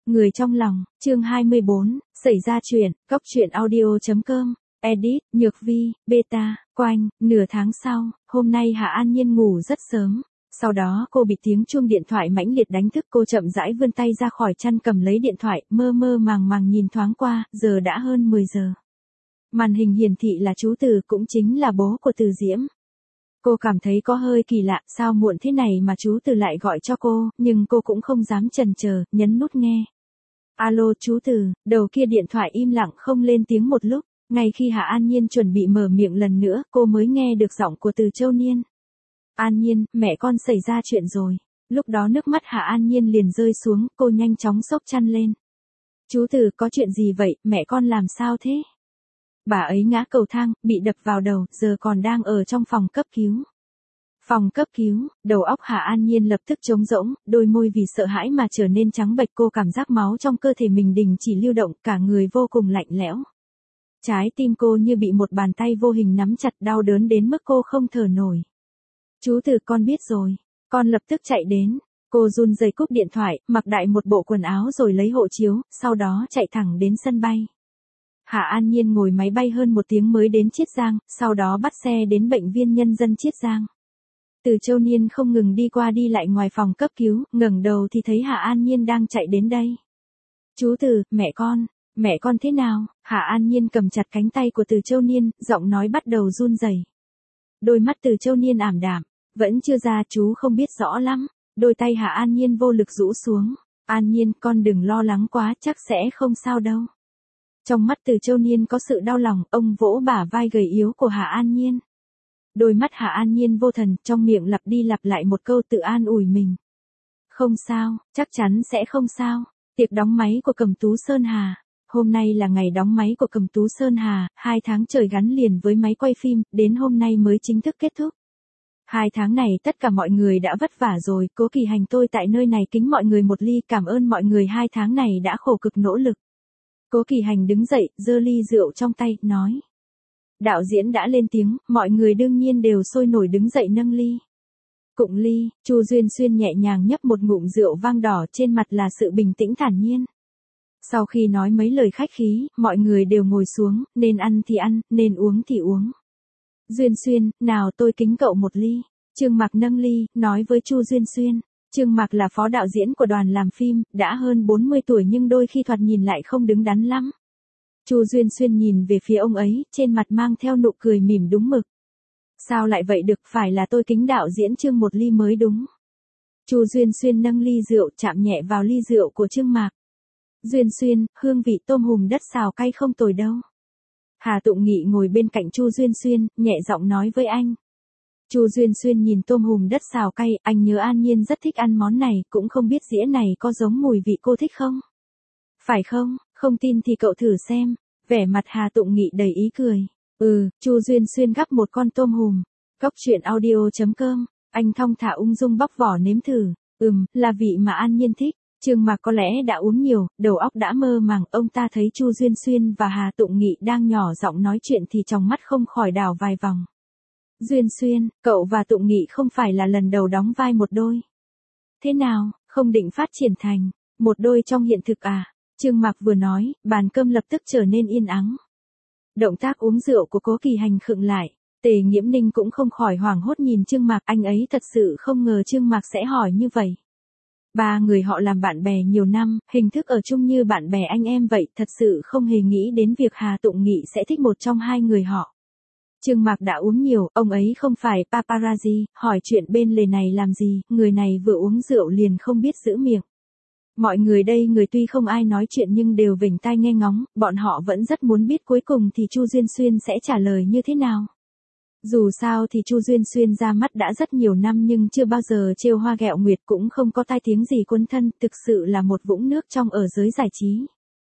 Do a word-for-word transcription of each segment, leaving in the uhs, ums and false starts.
Người trong lòng, chương hai mươi bốn, xảy ra chuyện, góc truyện audio.com, edit, Nhược Vi, beta, quanh, nửa tháng sau, hôm nay Hạ An Nhiên ngủ rất sớm. Sau đó cô bị tiếng chuông điện thoại mãnh liệt đánh thức, cô chậm rãi vươn tay ra khỏi chăn cầm lấy điện thoại, mơ mơ màng màng nhìn thoáng qua, giờ đã hơn mười giờ. Màn hình hiển thị là chú Từ, cũng chính là bố của Từ Diễm. Cô cảm thấy có hơi kỳ lạ, sao muộn thế này mà chú Từ lại gọi cho cô, nhưng cô cũng không dám chần chờ, nhấn nút nghe. Alo chú Từ, đầu kia điện thoại im lặng không lên tiếng một lúc, ngay khi Hạ An Nhiên chuẩn bị mở miệng lần nữa, cô mới nghe được giọng của Từ Châu Niên. An Nhiên, mẹ con xảy ra chuyện rồi. Lúc đó nước mắt Hạ An Nhiên liền rơi xuống, cô nhanh chóng xốc chăn lên. Chú Từ, có chuyện gì vậy, mẹ con làm sao thế? Bà ấy ngã cầu thang, bị đập vào đầu, giờ còn đang ở trong phòng cấp cứu. Phòng cấp cứu, đầu óc Hạ An Nhiên lập tức trống rỗng, đôi môi vì sợ hãi mà trở nên trắng bệch, cô cảm giác máu trong cơ thể mình đình chỉ lưu động, cả người vô cùng lạnh lẽo. Trái tim cô như bị một bàn tay vô hình nắm chặt, đau đớn đến mức cô không thở nổi. Chú Từ, con biết rồi. Con lập tức chạy đến. Cô run rẩy cúp điện thoại, mặc đại một bộ quần áo rồi lấy hộ chiếu, sau đó chạy thẳng đến sân bay. Hạ An Nhiên ngồi máy bay hơn một tiếng mới đến Chiết Giang, sau đó bắt xe đến bệnh viện nhân dân Chiết Giang. Từ Châu Niên không ngừng đi qua đi lại ngoài phòng cấp cứu, ngẩng đầu thì thấy Hạ An Nhiên đang chạy đến đây. Chú Từ, mẹ con, mẹ con thế nào? Hạ An Nhiên cầm chặt cánh tay của Từ Châu Niên, giọng nói bắt đầu run rẩy. Đôi mắt Từ Châu Niên ảm đạm, vẫn chưa ra, chú không biết rõ lắm. Đôi tay Hạ An Nhiên vô lực rũ xuống. An Nhiên, con đừng lo lắng quá, chắc sẽ không sao đâu. Trong mắt Từ Châu Niên có sự đau lòng, ông vỗ bả vai gầy yếu của Hạ An Nhiên. Đôi mắt Hạ An Nhiên vô thần, trong miệng lặp đi lặp lại một câu tự an ủi mình. Không sao, chắc chắn sẽ không sao. Tiệc đóng máy của Cẩm Tú Sơn Hà. Hôm nay là ngày đóng máy của Cẩm Tú Sơn Hà, hai tháng trời gắn liền với máy quay phim, đến hôm nay mới chính thức kết thúc. Hai tháng này tất cả mọi người đã vất vả rồi, Cố Kỳ Hành tôi tại nơi này kính mọi người một ly, cảm ơn mọi người hai tháng này đã khổ cực nỗ lực. Cố Kỳ Hành đứng dậy, giơ ly rượu trong tay, nói. Đạo diễn đã lên tiếng, mọi người đương nhiên đều sôi nổi đứng dậy nâng ly. Cụng ly, Chu Duyên Xuyên nhẹ nhàng nhấp một ngụm rượu vang đỏ, trên mặt là sự bình tĩnh thản nhiên. Sau khi nói mấy lời khách khí, mọi người đều ngồi xuống, nên ăn thì ăn, nên uống thì uống. Duyên Xuyên, nào tôi kính cậu một ly. Trương Mạc nâng ly, nói với Chu Duyên Xuyên. Trương Mạc là phó đạo diễn của đoàn làm phim, đã hơn bốn mươi tuổi nhưng đôi khi thoạt nhìn lại không đứng đắn lắm. Chu Duyên Xuyên nhìn về phía ông ấy, trên mặt mang theo nụ cười mỉm đúng mực. Sao lại vậy được, phải là tôi kính đạo diễn Trương một ly mới đúng. Chu Duyên Xuyên nâng ly rượu, chạm nhẹ vào ly rượu của Trương Mạc. Duyên Xuyên, hương vị tôm hùm đất xào cay không tồi đâu. Hà Tụng Nghị ngồi bên cạnh Chu Duyên Xuyên, nhẹ giọng nói với anh. Chu Duyên Xuyên nhìn tôm hùm đất xào cay, anh nhớ An Nhiên rất thích ăn món này, cũng không biết dĩa này có giống mùi vị cô thích không? Phải không, không tin thì cậu thử xem. Vẻ mặt Hà Tụng Nghị đầy ý cười. Ừ, Chu Duyên Xuyên gắp một con tôm hùm. Góc truyện audio.com, anh thong thả ung dung bóc vỏ nếm thử. Ừm, là vị mà An Nhiên thích. Trương Mạc có lẽ đã uống nhiều, đầu óc đã mơ màng, ông ta thấy Chu Duyên Xuyên và Hà Tụng Nghị đang nhỏ giọng nói chuyện thì trong mắt không khỏi đảo vài vòng. Duyên Xuyên, cậu và Tụng Nghị không phải là lần đầu đóng vai một đôi. Thế nào, không định phát triển thành một đôi trong hiện thực à? Trương Mạc vừa nói, bàn cơm lập tức trở nên yên ắng. Động tác uống rượu của Cố Kỳ Hành khựng lại. Tề Nghiễm Ninh cũng không khỏi hoảng hốt nhìn Trương Mạc, anh ấy thật sự không ngờ Trương Mạc sẽ hỏi như vậy. Ba người họ làm bạn bè nhiều năm, hình thức ở chung như bạn bè anh em vậy, thật sự không hề nghĩ đến việc Hà Tụng Nghị sẽ thích một trong hai người họ. Trương Mạc đã uống nhiều, ông ấy không phải paparazzi, hỏi chuyện bên lề này làm gì, người này vừa uống rượu liền không biết giữ miệng. Mọi người đây người tuy không ai nói chuyện nhưng đều vểnh tai nghe ngóng, bọn họ vẫn rất muốn biết cuối cùng thì Chu Duyên Xuyên sẽ trả lời như thế nào. Dù sao thì Chu Duyên Xuyên ra mắt đã rất nhiều năm nhưng chưa bao giờ trêu hoa ghẹo nguyệt, cũng không có tai tiếng gì cuốn thân, thực sự là một vũng nước trong ở giới giải trí.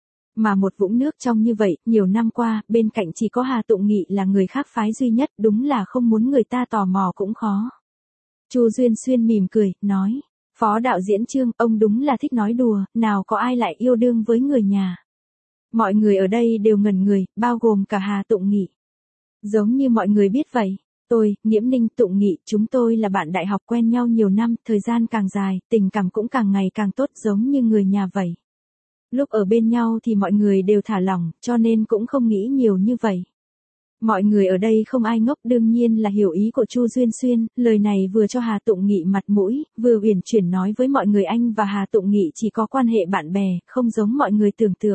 Mà một vũng nước trong như vậy, nhiều năm qua, bên cạnh chỉ có Hà Tụng Nghị là người khác phái duy nhất, đúng là không muốn người ta tò mò cũng khó. Chu Duyên Xuyên mỉm cười, nói, phó đạo diễn Trương, ông đúng là thích nói đùa, nào có ai lại yêu đương với người nhà. Mọi người ở đây đều ngẩn người, bao gồm cả Hà Tụng Nghị. Giống như mọi người biết vậy, tôi, Nghiễm Ninh, Tụng Nghị, chúng tôi là bạn đại học quen nhau nhiều năm, thời gian càng dài, tình cảm cũng càng ngày càng tốt giống như người nhà vậy. Lúc ở bên nhau thì mọi người đều thả lỏng, cho nên cũng không nghĩ nhiều như vậy. Mọi người ở đây không ai ngốc, đương nhiên là hiểu ý của Chu Duyên Xuyên, lời này vừa cho Hà Tụng Nghị mặt mũi, vừa uyển chuyển nói với mọi người anh và Hà Tụng Nghị chỉ có quan hệ bạn bè, không giống mọi người tưởng tượng.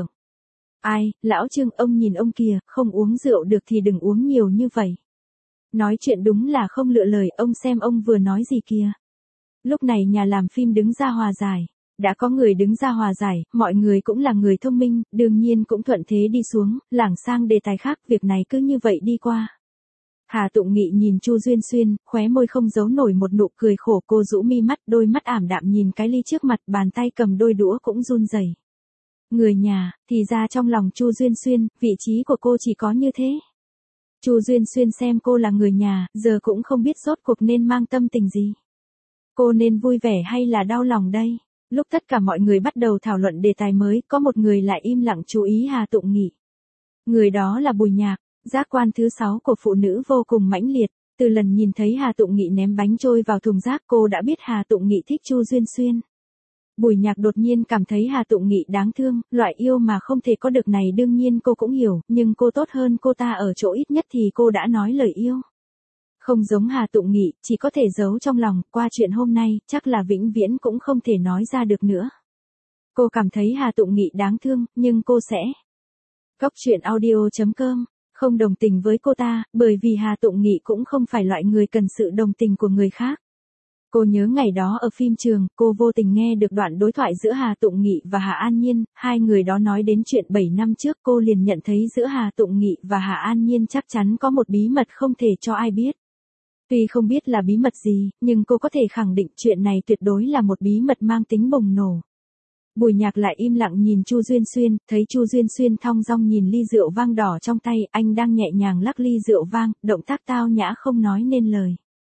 Ai, lão Trương, ông nhìn ông kìa, không uống rượu được thì đừng uống nhiều như vậy. Nói chuyện đúng là không lựa lời, ông xem ông vừa nói gì kìa. Lúc này nhà làm phim đứng ra hòa giải. Đã có người đứng ra hòa giải, mọi người cũng là người thông minh, đương nhiên cũng thuận thế đi xuống, lảng sang đề tài khác, việc này cứ như vậy đi qua. Hà Tụng Nghị nhìn Chu Duyên Xuyên, khóe môi không giấu nổi một nụ cười khổ, cô rũ mi mắt, đôi mắt ảm đạm nhìn cái ly trước mặt, bàn tay cầm đôi đũa cũng run rẩy. Người nhà, thì ra trong lòng Chu Duyên Xuyên, vị trí của cô chỉ có như thế. Chu Duyên Xuyên xem cô là người nhà, giờ cũng không biết rốt cuộc nên mang tâm tình gì. Cô nên vui vẻ hay là đau lòng đây? Lúc tất cả mọi người bắt đầu thảo luận đề tài mới, có một người lại im lặng chú ý Hà Tụng Nghị. Người đó là Bùi Nhạc, giác quan thứ sáu của phụ nữ vô cùng mãnh liệt. Từ lần nhìn thấy Hà Tụng Nghị ném bánh trôi vào thùng rác, cô đã biết Hà Tụng Nghị thích Chu Duyên Xuyên. Bùi Nhạc đột nhiên cảm thấy Hà Tụng Nghị đáng thương, loại yêu mà không thể có được này đương nhiên cô cũng hiểu, nhưng cô tốt hơn cô ta ở chỗ ít nhất thì cô đã nói lời yêu. Không giống Hà Tụng Nghị, chỉ có thể giấu trong lòng, qua chuyện hôm nay, chắc là vĩnh viễn cũng không thể nói ra được nữa. Cô cảm thấy Hà Tụng Nghị đáng thương, nhưng cô sẽ... Cóc truyện audio chấm com, không đồng tình với cô ta, bởi vì Hà Tụng Nghị cũng không phải loại người cần sự đồng tình của người khác. Cô nhớ ngày đó ở phim trường, cô vô tình nghe được đoạn đối thoại giữa Hà Tụng Nghị và Hà An Nhiên, hai người đó nói đến chuyện bảy năm trước, cô liền nhận thấy giữa Hà Tụng Nghị và Hà An Nhiên chắc chắn có một bí mật không thể cho ai biết. Tuy không biết là bí mật gì, nhưng cô có thể khẳng định chuyện này tuyệt đối là một bí mật mang tính bùng nổ. Bùi Nhạc lại im lặng nhìn Chu Duyên Xuyên, thấy Chu Duyên Xuyên thong dong nhìn ly rượu vang đỏ trong tay, anh đang nhẹ nhàng lắc ly rượu vang, động tác tao nhã không nói nên lời.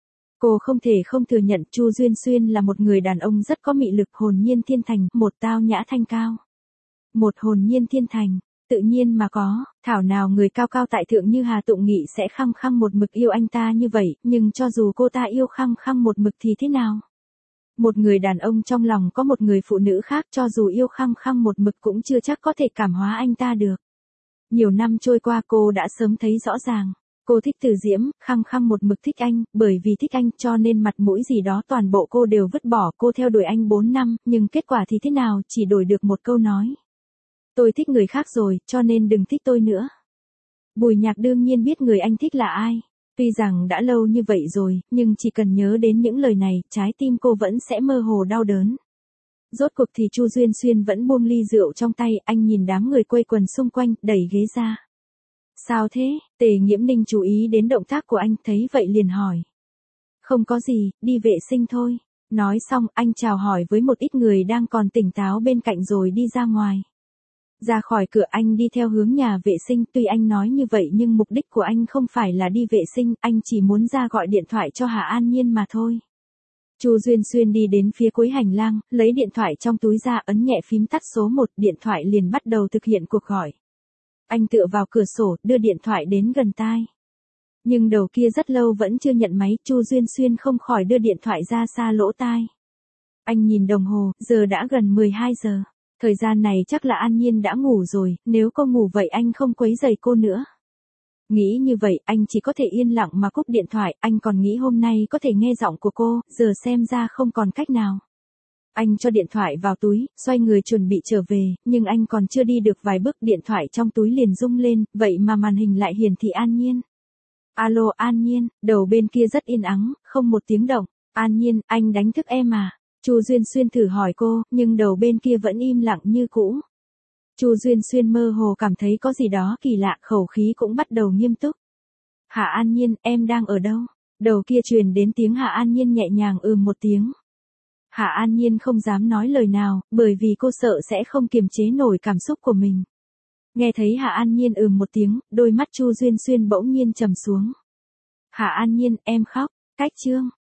Cô không thể không thừa nhận Chu Duyên Xuyên là một người đàn ông rất có mị lực, hồn nhiên thiên thành, một tao nhã thanh cao. Một hồn nhiên thiên thành, tự nhiên mà có, thảo nào người cao cao tại thượng như Hà Tụng Nghị sẽ khăng khăng một mực yêu anh ta như vậy, nhưng cho dù cô ta yêu khăng khăng một mực thì thế nào? Một người đàn ông trong lòng có một người phụ nữ khác cho dù yêu khăng khăng một mực cũng chưa chắc có thể cảm hóa anh ta được. Nhiều năm trôi qua cô đã sớm thấy rõ ràng. Cô thích Từ Diễm, khăng khăng một mực thích anh, bởi vì thích anh cho nên mặt mũi gì đó toàn bộ cô đều vứt bỏ, cô theo đuổi anh bốn năm, nhưng kết quả thì thế nào, chỉ đổi được một câu nói. Tôi thích người khác rồi, cho nên đừng thích tôi nữa. Bùi Nhạc đương nhiên biết người anh thích là ai. Tuy rằng đã lâu như vậy rồi, nhưng chỉ cần nhớ đến những lời này, trái tim cô vẫn sẽ mơ hồ đau đớn. Rốt cuộc thì Chu Duyên Xuyên vẫn buông ly rượu trong tay, anh nhìn đám người quây quần xung quanh, đẩy ghế ra. Sao thế? Tề Nghiễm Ninh chú ý đến động tác của anh, thấy vậy liền hỏi. Không có gì, đi vệ sinh thôi. Nói xong, anh chào hỏi với một ít người đang còn tỉnh táo bên cạnh rồi đi ra ngoài. Ra khỏi cửa anh đi theo hướng nhà vệ sinh, tuy anh nói như vậy nhưng mục đích của anh không phải là đi vệ sinh, anh chỉ muốn ra gọi điện thoại cho Hà An Nhiên mà thôi. Chu Duyên Xuyên đi đến phía cuối hành lang, lấy điện thoại trong túi ra, ấn nhẹ phím tắt số một, điện thoại liền bắt đầu thực hiện cuộc gọi. Anh tựa vào cửa sổ, đưa điện thoại đến gần tai. Nhưng đầu kia rất lâu vẫn chưa nhận máy, Chu Duyên Xuyên không khỏi đưa điện thoại ra xa lỗ tai. Anh nhìn đồng hồ, giờ đã gần mười hai giờ. Thời gian này chắc là An Nhiên đã ngủ rồi, nếu cô ngủ vậy anh không quấy rầy cô nữa. Nghĩ như vậy, anh chỉ có thể yên lặng mà cúp điện thoại, anh còn nghĩ hôm nay có thể nghe giọng của cô, giờ xem ra không còn cách nào. Anh cho điện thoại vào túi, xoay người chuẩn bị trở về, nhưng anh còn chưa đi được vài bước điện thoại trong túi liền rung lên, vậy mà màn hình lại hiển thị An Nhiên. Alo An Nhiên, đầu bên kia rất yên ắng, không một tiếng động. An Nhiên, anh đánh thức em à? Chu Duyên Xuyên thử hỏi cô, nhưng đầu bên kia vẫn im lặng như cũ. Chu Duyên Xuyên mơ hồ cảm thấy có gì đó kỳ lạ, khẩu khí cũng bắt đầu nghiêm túc. Hạ An Nhiên, em đang ở đâu? Đầu kia truyền đến tiếng Hạ An Nhiên nhẹ nhàng ừm một tiếng. Hạ An Nhiên không dám nói lời nào, bởi vì cô sợ sẽ không kiềm chế nổi cảm xúc của mình. Nghe thấy Hạ An Nhiên ừm một tiếng, đôi mắt Chu Duyên Xuyên bỗng nhiên trầm xuống. Hạ An Nhiên, em khóc, cách chương.